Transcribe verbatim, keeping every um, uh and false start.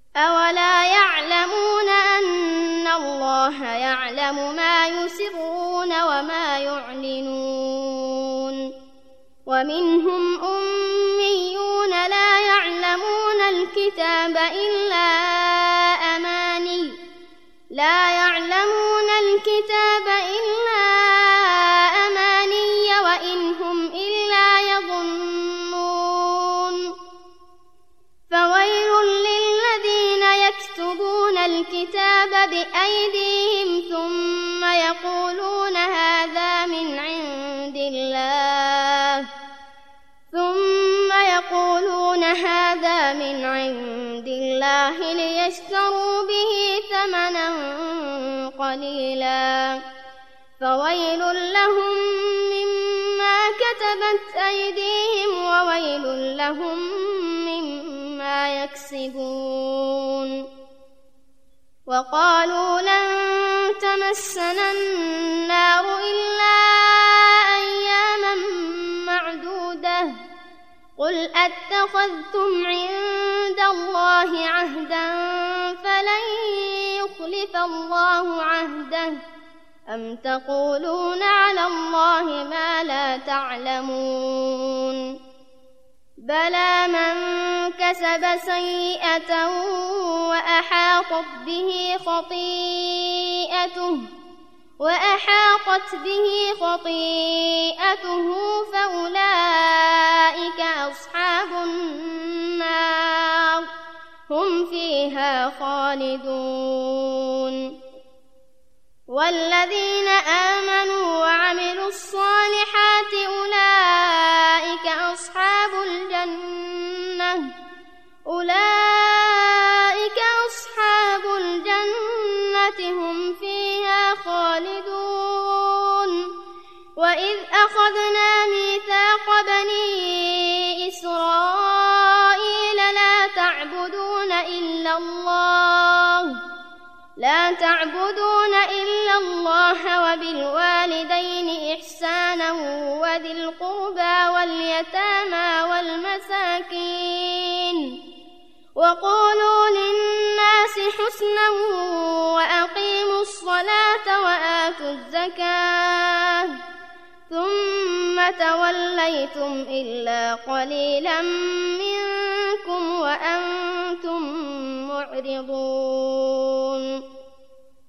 أولا يعلمون أن الله يعلم ما يسرون وما يعلنون ومنهم أميون لا يعلمون الكتاب إلا أماني لا يعلمون الكتاب إلا أماني وإن هم إلا يظنون فويل للذين يكتبون الكتاب بأيديهم ثم يقولون هذا من عند الله ثم يقولون هذا من عند الله ليشتروا به ثمنا قليلا فويل لهم مما كتبت أيديهم وويل لهم مما يكسبون وقالوا لن تمسنا النار إلا أياما معدودة قل أتخذتم عند الله عهدا فلن يخلف الله عهده أم تقولون على الله ما لا تعلمون بلى من كسب سيئة وأحاطت به خطيئته وأحاطت به خطيئته فأولئك أصحاب النار هم فيها خالدون والذين آمنوا وعملوا الصالحات أولئك أصحاب الجنة أولئك أصحاب الجنة هم فيها خالدون وإذ أخذنا ميثاق بني إسرائيل لا تعبدون إلا الله لا تعبدون إلا الله وبالوالدين إحسانا وذي القربى واليتامى والمساكين وقولوا للناس حسنا وأقيموا الصلاة وآتوا الزكاة ثم توليتم إلا قليلا منكم وأنتم معرضون